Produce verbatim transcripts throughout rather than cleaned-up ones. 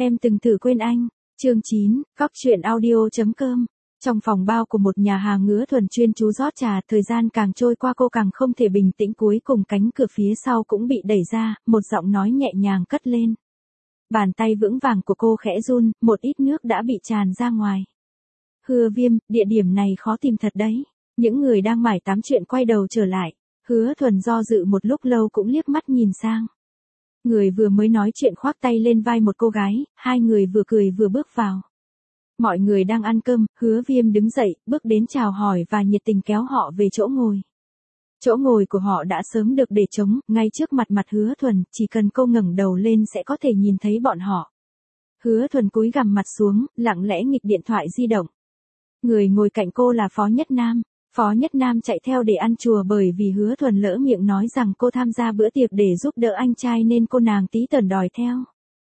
Em từng thử quên anh. Chương chín, Cóc truyện audio.com. Trong phòng bao của một nhà hàng Hứa Thuần chuyên chú rót trà, thời gian càng trôi qua cô càng không thể bình tĩnh, cuối cùng cánh cửa phía sau cũng bị đẩy ra, một giọng nói nhẹ nhàng cất lên. Bàn tay vững vàng của cô khẽ run, một ít nước đã bị tràn ra ngoài. Hứa Viêm, địa điểm này khó tìm thật đấy. Những người đang mải tám chuyện quay đầu trở lại. Hứa Thuần do dự một lúc lâu cũng liếc mắt nhìn sang. Người vừa mới nói chuyện khoác tay lên vai một cô gái, hai người vừa cười vừa bước vào. Mọi người đang ăn cơm, Hứa Viêm đứng dậy, bước đến chào hỏi và nhiệt tình kéo họ về chỗ ngồi. Chỗ ngồi của họ đã sớm được để trống, ngay trước mặt mặt Hứa Thuần, chỉ cần cô ngẩng đầu lên sẽ có thể nhìn thấy bọn họ. Hứa Thuần cúi gằm mặt xuống, lặng lẽ nghịch điện thoại di động. Người ngồi cạnh cô là Phó Nhất Nam. Phó Nhất Nam chạy theo để ăn chùa bởi vì Hứa Thuần lỡ miệng nói rằng cô tham gia bữa tiệc để giúp đỡ anh trai nên cô nàng tí tởn đòi theo.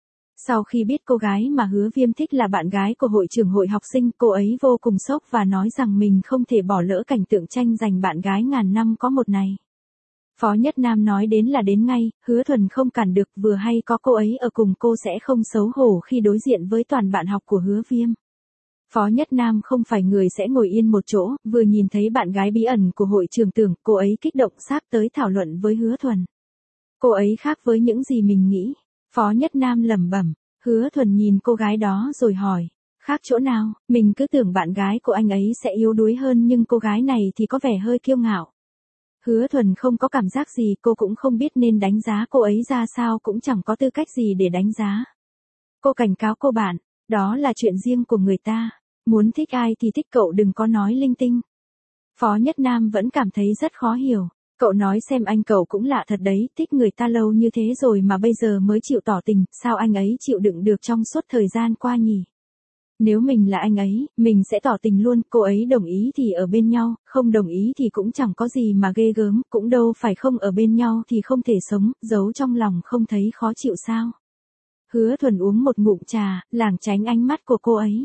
Sau khi biết cô gái mà Hứa Viêm thích là bạn gái của hội trưởng hội học sinh, cô ấy vô cùng sốc và nói rằng mình không thể bỏ lỡ cảnh tượng tranh giành bạn gái ngàn năm có một này. Phó Nhất Nam nói đến là đến ngay, Hứa Thuần không cản được, vừa hay có cô ấy ở cùng cô sẽ không xấu hổ khi đối diện với toàn bạn học của Hứa Viêm. Phó Nhất Nam không phải người sẽ ngồi yên một chỗ, vừa nhìn thấy bạn gái bí ẩn của hội trưởng Tưởng, cô ấy kích động sắp tới thảo luận với Hứa Thuần. Cô ấy khác với những gì mình nghĩ. Phó Nhất Nam lẩm bẩm. Hứa Thuần nhìn cô gái đó rồi hỏi, khác chỗ nào? Mình cứ tưởng bạn gái của anh ấy sẽ yếu đuối hơn nhưng cô gái này thì có vẻ hơi kiêu ngạo. Hứa Thuần không có cảm giác gì, cô cũng không biết nên đánh giá cô ấy ra sao, cũng chẳng có tư cách gì để đánh giá. Cô cảnh cáo cô bạn, đó là chuyện riêng của người ta. Muốn thích ai thì thích, cậu đừng có nói linh tinh. Phó Nhất Nam vẫn cảm thấy rất khó hiểu. Cậu nói xem, anh cậu cũng lạ thật đấy, thích người ta lâu như thế rồi mà bây giờ mới chịu tỏ tình, sao anh ấy chịu đựng được trong suốt thời gian qua nhỉ? Nếu mình là anh ấy, mình sẽ tỏ tình luôn, cô ấy đồng ý thì ở bên nhau, không đồng ý thì cũng chẳng có gì mà ghê gớm, cũng đâu phải không ở bên nhau thì không thể sống, giấu trong lòng không thấy khó chịu sao? Hứa Thuần uống một ngụm trà, lảng tránh ánh mắt của cô ấy.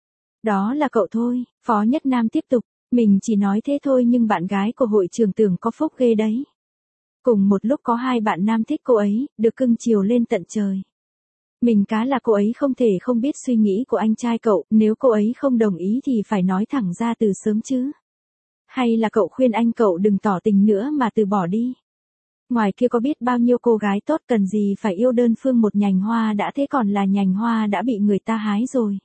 Đó là cậu thôi, Phó Nhất Nam tiếp tục, mình chỉ nói thế thôi nhưng bạn gái của hội trưởng Tưởng có phúc ghê đấy. Cùng một lúc có hai bạn nam thích cô ấy, được cưng chiều lên tận trời. Mình cá là cô ấy không thể không biết suy nghĩ của anh trai cậu, nếu cô ấy không đồng ý thì phải nói thẳng ra từ sớm chứ. Hay là cậu khuyên anh cậu đừng tỏ tình nữa mà từ bỏ đi. Ngoài kia có biết bao nhiêu cô gái tốt, cần gì phải yêu đơn phương một nhành hoa đã thế, còn là nhành hoa đã bị người ta hái rồi.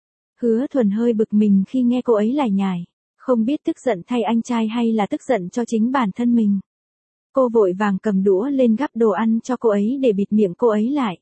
Hứa Thuần hơi bực mình khi nghe cô ấy lải nhải, không biết tức giận thay anh trai hay là tức giận cho chính bản thân mình. Cô vội vàng cầm đũa lên gắp đồ ăn cho cô ấy để bịt miệng cô ấy lại.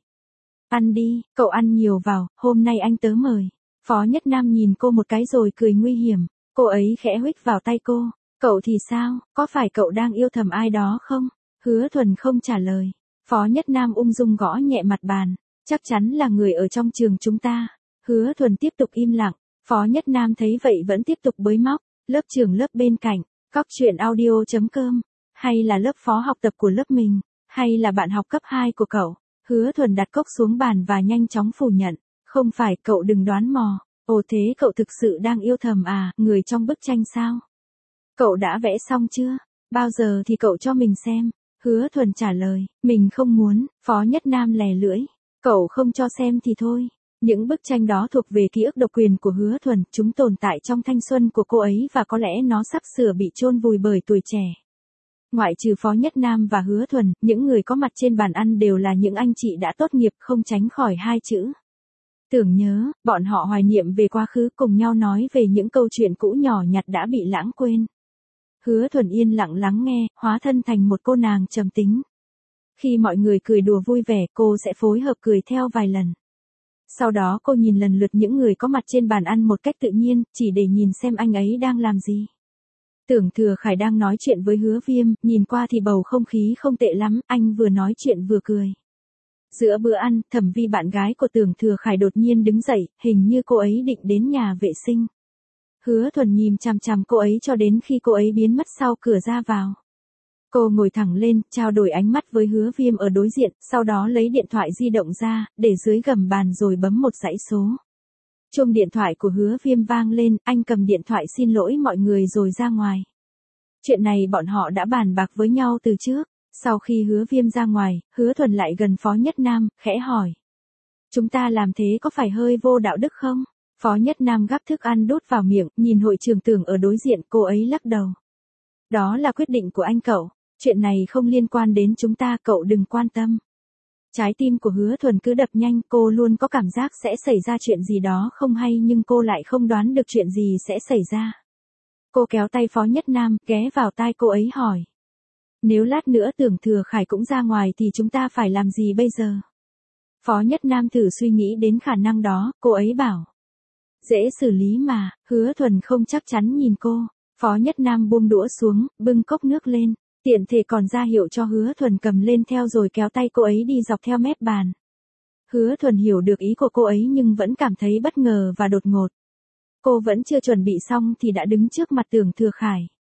Ăn đi, cậu ăn nhiều vào, hôm nay anh tớ mời. Phó Nhất Nam nhìn cô một cái rồi cười nguy hiểm, cô ấy khẽ huých vào tay cô. Cậu thì sao, có phải cậu đang yêu thầm ai đó không? Hứa Thuần không trả lời. Phó Nhất Nam ung dung gõ nhẹ mặt bàn, chắc chắn là người ở trong trường chúng ta. Hứa Thuần tiếp tục im lặng, Phó Nhất Nam thấy vậy vẫn tiếp tục bới móc, lớp trưởng lớp bên cạnh, Cóc truyện audio.com, hay là lớp phó học tập của lớp mình, hay là bạn học cấp hai của cậu. Hứa Thuần đặt cốc xuống bàn và nhanh chóng phủ nhận, không phải, cậu đừng đoán mò. Ồ, thế cậu thực sự đang yêu thầm à, người trong bức tranh sao? Cậu đã vẽ xong chưa? Bao giờ thì cậu cho mình xem? Hứa Thuần trả lời, mình không muốn. Phó Nhất Nam lè lưỡi, cậu không cho xem thì thôi. Những bức tranh đó thuộc về ký ức độc quyền của Hứa Thuần, chúng tồn tại trong thanh xuân của cô ấy và có lẽ nó sắp sửa bị chôn vùi bởi tuổi trẻ. Ngoại trừ Phó Nhất Nam và Hứa Thuần, những người có mặt trên bàn ăn đều là những anh chị đã tốt nghiệp, không tránh khỏi hai chữ tưởng nhớ. Bọn họ hoài niệm về quá khứ, cùng nhau nói về những câu chuyện cũ nhỏ nhặt đã bị lãng quên. Hứa Thuần yên lặng lắng nghe, hóa thân thành một cô nàng trầm tính. Khi mọi người cười đùa vui vẻ, cô sẽ phối hợp cười theo vài lần. Sau đó cô nhìn lần lượt những người có mặt trên bàn ăn một cách tự nhiên, chỉ để nhìn xem anh ấy đang làm gì. Tưởng Thừa Khải đang nói chuyện với Hứa Viêm, nhìn qua thì bầu không khí không tệ lắm, anh vừa nói chuyện vừa cười. Giữa bữa ăn, Thẩm Vi bạn gái của Tưởng Thừa Khải đột nhiên đứng dậy, hình như cô ấy định đến nhà vệ sinh. Hứa Thuần nhìn chằm chằm cô ấy cho đến khi cô ấy biến mất sau cửa ra vào. Cô ngồi thẳng lên, trao đổi ánh mắt với Hứa Viêm ở đối diện, sau đó lấy điện thoại di động ra, để dưới gầm bàn rồi bấm một dãy số. Chuông điện thoại của Hứa Viêm vang lên, anh cầm điện thoại xin lỗi mọi người rồi ra ngoài. Chuyện này bọn họ đã bàn bạc với nhau từ trước. Sau khi Hứa Viêm ra ngoài, Hứa Thuần lại gần Phó Nhất Nam, khẽ hỏi. Chúng ta làm thế có phải hơi vô đạo đức không? Phó Nhất Nam gắp thức ăn đút vào miệng, nhìn hội trưởng Tưởng ở đối diện, cô ấy lắc đầu. Đó là quyết định của anh cậu, chuyện này không liên quan đến chúng ta, cậu đừng quan tâm. Trái tim của Hứa Thuần cứ đập nhanh, cô luôn có cảm giác sẽ xảy ra chuyện gì đó không hay nhưng cô lại không đoán được chuyện gì sẽ xảy ra. Cô kéo tay Phó Nhất Nam, ghé vào tai cô ấy hỏi. Nếu lát nữa Tưởng Thừa Khải cũng ra ngoài thì chúng ta phải làm gì bây giờ? Phó Nhất Nam thử suy nghĩ đến khả năng đó, cô ấy bảo. Dễ xử lý mà, Hứa Thuần không chắc chắn nhìn cô. Phó Nhất Nam buông đũa xuống, bưng cốc nước lên. Tiện thể còn ra hiệu cho Hứa Thuần cầm lên theo rồi kéo tay cô ấy đi dọc theo mép bàn. Hứa Thuần hiểu được ý của cô ấy nhưng vẫn cảm thấy bất ngờ và đột ngột. Cô vẫn chưa chuẩn bị xong thì đã đứng trước mặt Tưởng Thừa Khải.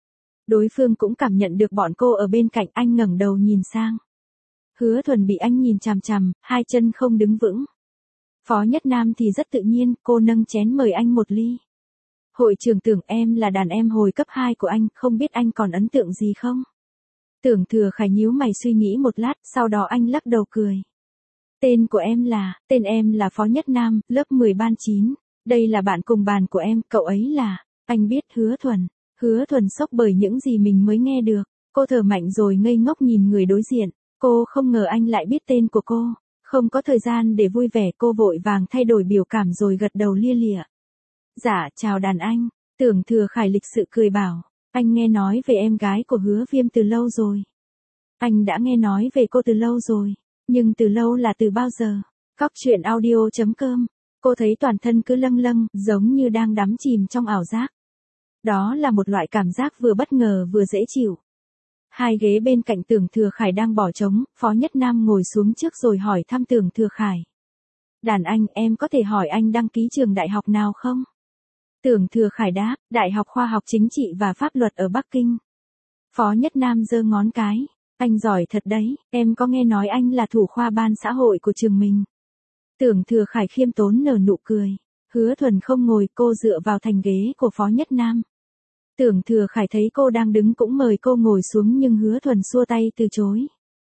Đối phương cũng cảm nhận được bọn cô ở bên cạnh, anh ngẩng đầu nhìn sang. Hứa Thuần bị anh nhìn chằm chằm, hai chân không đứng vững. Phó Nhất Nam thì rất tự nhiên, cô nâng chén mời anh một ly. Hội trưởng Tưởng, em là đàn em hồi cấp hai của anh, không biết anh còn ấn tượng gì không? Tưởng Thừa Khải nhíu mày suy nghĩ một lát, sau đó anh lắc đầu cười. Tên của em là, tên em là Phó Nhất Nam, lớp mười ban chín. Đây là bạn cùng bàn của em, cậu ấy là, anh biết Hứa Thuần. Hứa Thuần sốc bởi những gì mình mới nghe được. Cô thở mạnh rồi ngây ngốc nhìn người đối diện. Cô không ngờ anh lại biết tên của cô. Không có thời gian để vui vẻ, cô vội vàng thay đổi biểu cảm rồi gật đầu lia lịa. Dạ, chào đàn anh. Tưởng Thừa Khải lịch sự cười bảo. Anh nghe nói về em gái của Hứa Viêm từ lâu rồi. Anh đã nghe nói về cô từ lâu rồi. Nhưng từ lâu là từ bao giờ? Cóc truyện audio chấm com. Cô thấy toàn thân cứ lâng lâng, giống như đang đắm chìm trong ảo giác. Đó là một loại cảm giác vừa bất ngờ vừa dễ chịu. Hai ghế bên cạnh Tưởng Thừa Khải đang bỏ trống, Phó Nhất Nam ngồi xuống trước rồi hỏi thăm Tưởng Thừa Khải. Đàn anh, em có thể hỏi anh đăng ký trường đại học nào không? Tưởng Thừa Khải đáp, Đại học Khoa học Chính trị và Pháp luật ở Bắc Kinh. Phó Nhất Nam giơ ngón cái. Anh giỏi thật đấy, em có nghe nói anh là thủ khoa ban xã hội của trường mình. Tưởng Thừa Khải khiêm tốn nở nụ cười. Hứa Thuần không ngồi, cô dựa vào thành ghế của Phó Nhất Nam. Tưởng Thừa Khải thấy cô đang đứng cũng mời cô ngồi xuống nhưng Hứa Thuần xua tay từ chối.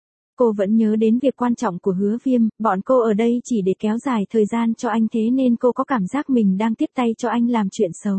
Cô vẫn nhớ đến việc quan trọng của Hứa Viêm, bọn cô ở đây chỉ để kéo dài thời gian cho anh thế nên cô có cảm giác mình đang tiếp tay cho anh làm chuyện xấu.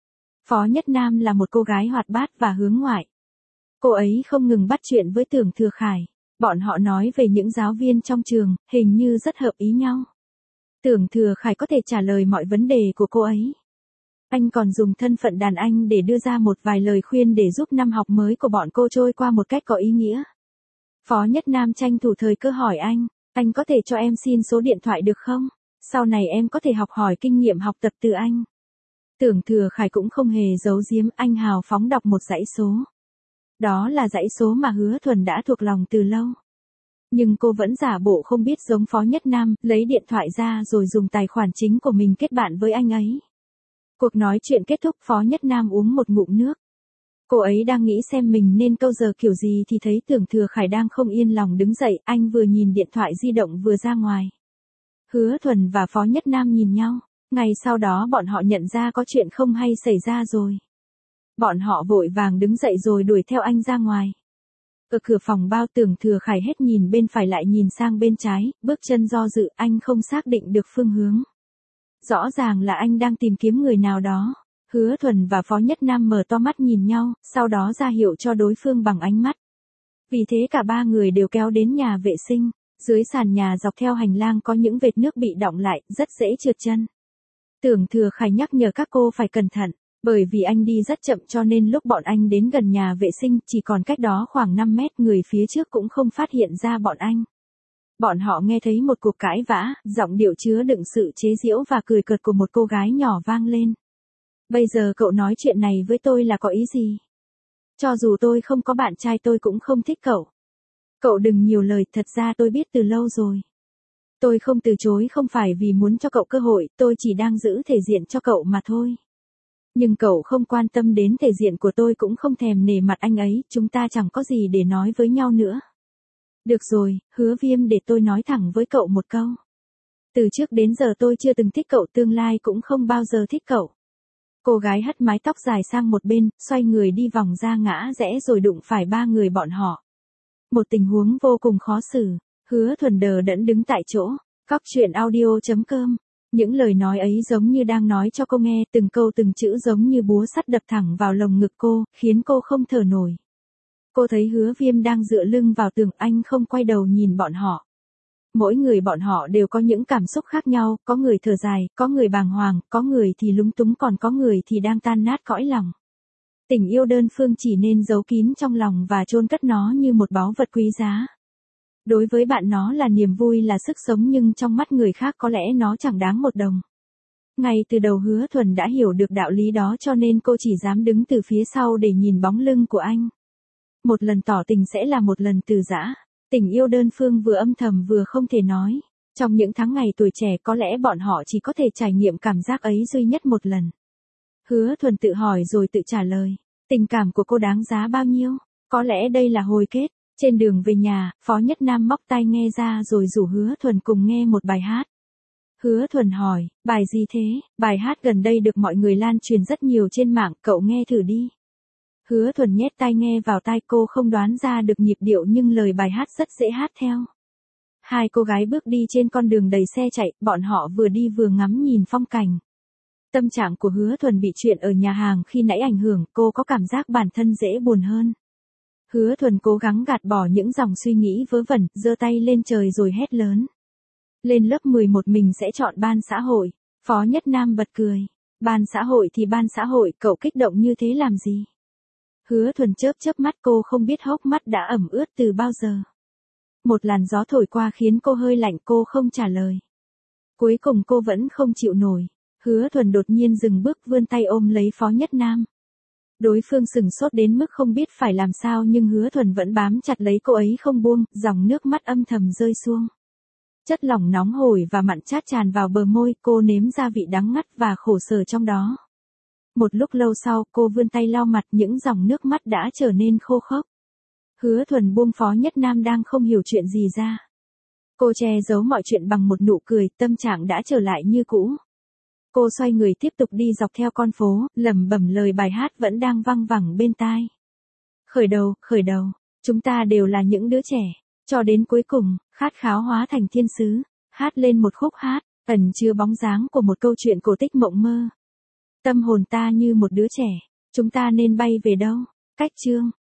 Phó Nhất Nam là một cô gái hoạt bát và hướng ngoại. Cô ấy không ngừng bắt chuyện với Tưởng Thừa Khải. Bọn họ nói về những giáo viên trong trường, hình như rất hợp ý nhau. Tưởng Thừa Khải có thể trả lời mọi vấn đề của cô ấy. Anh còn dùng thân phận đàn anh để đưa ra một vài lời khuyên để giúp năm học mới của bọn cô trôi qua một cách có ý nghĩa. Phó Nhất Nam tranh thủ thời cơ hỏi anh, anh có thể cho em xin số điện thoại được không? Sau này em có thể học hỏi kinh nghiệm học tập từ anh. Tưởng Thừa Khải cũng không hề giấu giếm, anh hào phóng đọc một dãy số. Đó là dãy số mà Hứa Thuần đã thuộc lòng từ lâu. Nhưng cô vẫn giả bộ không biết giống Phó Nhất Nam, lấy điện thoại ra rồi dùng tài khoản chính của mình kết bạn với anh ấy. Cuộc nói chuyện kết thúc, Phó Nhất Nam uống một ngụm nước. Cô ấy đang nghĩ xem mình nên câu giờ kiểu gì thì thấy Tưởng Thừa Khải đang không yên lòng đứng dậy, anh vừa nhìn điện thoại di động vừa ra ngoài. Hứa Thuần và Phó Nhất Nam nhìn nhau, ngày sau đó bọn họ nhận ra có chuyện không hay xảy ra rồi. Bọn họ vội vàng đứng dậy rồi đuổi theo anh ra ngoài. Ở cửa phòng bao, Tưởng Thừa Khải hết nhìn bên phải lại nhìn sang bên trái, bước chân do dự, anh không xác định được phương hướng. Rõ ràng là anh đang tìm kiếm người nào đó. Hứa Thuần và Phó Nhất Nam mở to mắt nhìn nhau, sau đó ra hiệu cho đối phương bằng ánh mắt. Vì thế cả ba người đều kéo đến nhà vệ sinh. Dưới sàn nhà dọc theo hành lang có những vệt nước bị đọng lại, rất dễ trượt chân. Tưởng Thừa Khải nhắc nhở các cô phải cẩn thận, bởi vì anh đi rất chậm cho nên lúc bọn anh đến gần nhà vệ sinh chỉ còn cách đó khoảng năm mét, người phía trước cũng không phát hiện ra bọn anh. Bọn họ nghe thấy một cuộc cãi vã, giọng điệu chứa đựng sự chế giễu và cười cợt của một cô gái nhỏ vang lên. Bây giờ cậu nói chuyện này với tôi là có ý gì? Cho dù tôi không có bạn trai tôi cũng không thích cậu. Cậu đừng nhiều lời, thật ra tôi biết từ lâu rồi. Tôi không từ chối không phải vì muốn cho cậu cơ hội, tôi chỉ đang giữ thể diện cho cậu mà thôi. Nhưng cậu không quan tâm đến thể diện của tôi cũng không thèm nể mặt anh ấy, chúng ta chẳng có gì để nói với nhau nữa. Được rồi, Hứa Viêm, để tôi nói thẳng với cậu một câu. Từ trước đến giờ tôi chưa từng thích cậu, tương lai cũng không bao giờ thích cậu. Cô gái hất mái tóc dài sang một bên, xoay người đi vòng ra ngã rẽ rồi đụng phải ba người bọn họ. Một tình huống vô cùng khó xử. Hứa Thuần đờ đẫn đứng tại chỗ. Cóc truyện audio chấm com. Những lời nói ấy giống như đang nói cho cô nghe, từng câu từng chữ giống như búa sắt đập thẳng vào lồng ngực cô, khiến cô không thở nổi. Cô thấy Hứa Viêm đang dựa lưng vào tường, anh không quay đầu nhìn bọn họ. Mỗi người bọn họ đều có những cảm xúc khác nhau, có người thở dài, có người bàng hoàng, có người thì lúng túng, còn có người thì đang tan nát cõi lòng. Tình yêu đơn phương chỉ nên giấu kín trong lòng và chôn cất nó như một báu vật quý giá. Đối với bạn nó là niềm vui, là sức sống, nhưng trong mắt người khác có lẽ nó chẳng đáng một đồng. Ngay từ đầu Hứa Thuần đã hiểu được đạo lý đó, cho nên cô chỉ dám đứng từ phía sau để nhìn bóng lưng của anh. Một lần tỏ tình sẽ là một lần từ giã. Tình yêu đơn phương vừa âm thầm vừa không thể nói. Trong những tháng ngày tuổi trẻ có lẽ bọn họ chỉ có thể trải nghiệm cảm giác ấy duy nhất một lần. Hứa Thuần tự hỏi rồi tự trả lời. Tình cảm của cô đáng giá bao nhiêu? Có lẽ đây là hồi kết. Trên đường về nhà, Phó Nhất Nam móc tai nghe ra rồi rủ Hứa Thuần cùng nghe một bài hát. Hứa Thuần hỏi, bài gì thế? Bài hát gần đây được mọi người lan truyền rất nhiều trên mạng, cậu nghe thử đi. Hứa Thuần nhét tai nghe vào tai, cô không đoán ra được nhịp điệu nhưng lời bài hát rất dễ hát theo. Hai cô gái bước đi trên con đường đầy xe chạy, bọn họ vừa đi vừa ngắm nhìn phong cảnh. Tâm trạng của Hứa Thuần bị chuyện ở nhà hàng khi nãy ảnh hưởng, cô có cảm giác bản thân dễ buồn hơn. Hứa Thuần cố gắng gạt bỏ những dòng suy nghĩ vớ vẩn, giơ tay lên trời rồi hét lớn. Lên lớp mười một mình sẽ chọn ban xã hội. Phó Nhất Nam bật cười. Ban xã hội thì ban xã hội, cậu kích động như thế làm gì? Hứa Thuần chớp chớp mắt, cô không biết hốc mắt đã ẩm ướt từ bao giờ. Một làn gió thổi qua khiến cô hơi lạnh, cô không trả lời. Cuối cùng cô vẫn không chịu nổi. Hứa Thuần đột nhiên dừng bước, vươn tay ôm lấy Phó Nhất Nam. Đối phương sừng sốt đến mức không biết phải làm sao, nhưng Hứa Thuần vẫn bám chặt lấy cô ấy không buông, dòng nước mắt âm thầm rơi xuống. Chất lỏng nóng hổi và mặn chát tràn vào bờ môi, cô nếm ra vị đắng ngắt và khổ sở trong đó. Một lúc lâu sau, cô vươn tay lau mặt, những dòng nước mắt đã trở nên khô khốc. Hứa Thuần buông Phó Nhất Nam đang không hiểu chuyện gì ra. Cô che giấu mọi chuyện bằng một nụ cười, tâm trạng đã trở lại như cũ. Cô xoay người tiếp tục đi dọc theo con phố, lẩm bẩm lời bài hát vẫn đang văng vẳng bên tai. Khởi đầu, khởi đầu, chúng ta đều là những đứa trẻ, cho đến cuối cùng, khát khao hóa thành thiên sứ, hát lên một khúc hát, ẩn chứa bóng dáng của một câu chuyện cổ tích mộng mơ. Tâm hồn ta như một đứa trẻ, chúng ta nên bay về đâu? Cách chương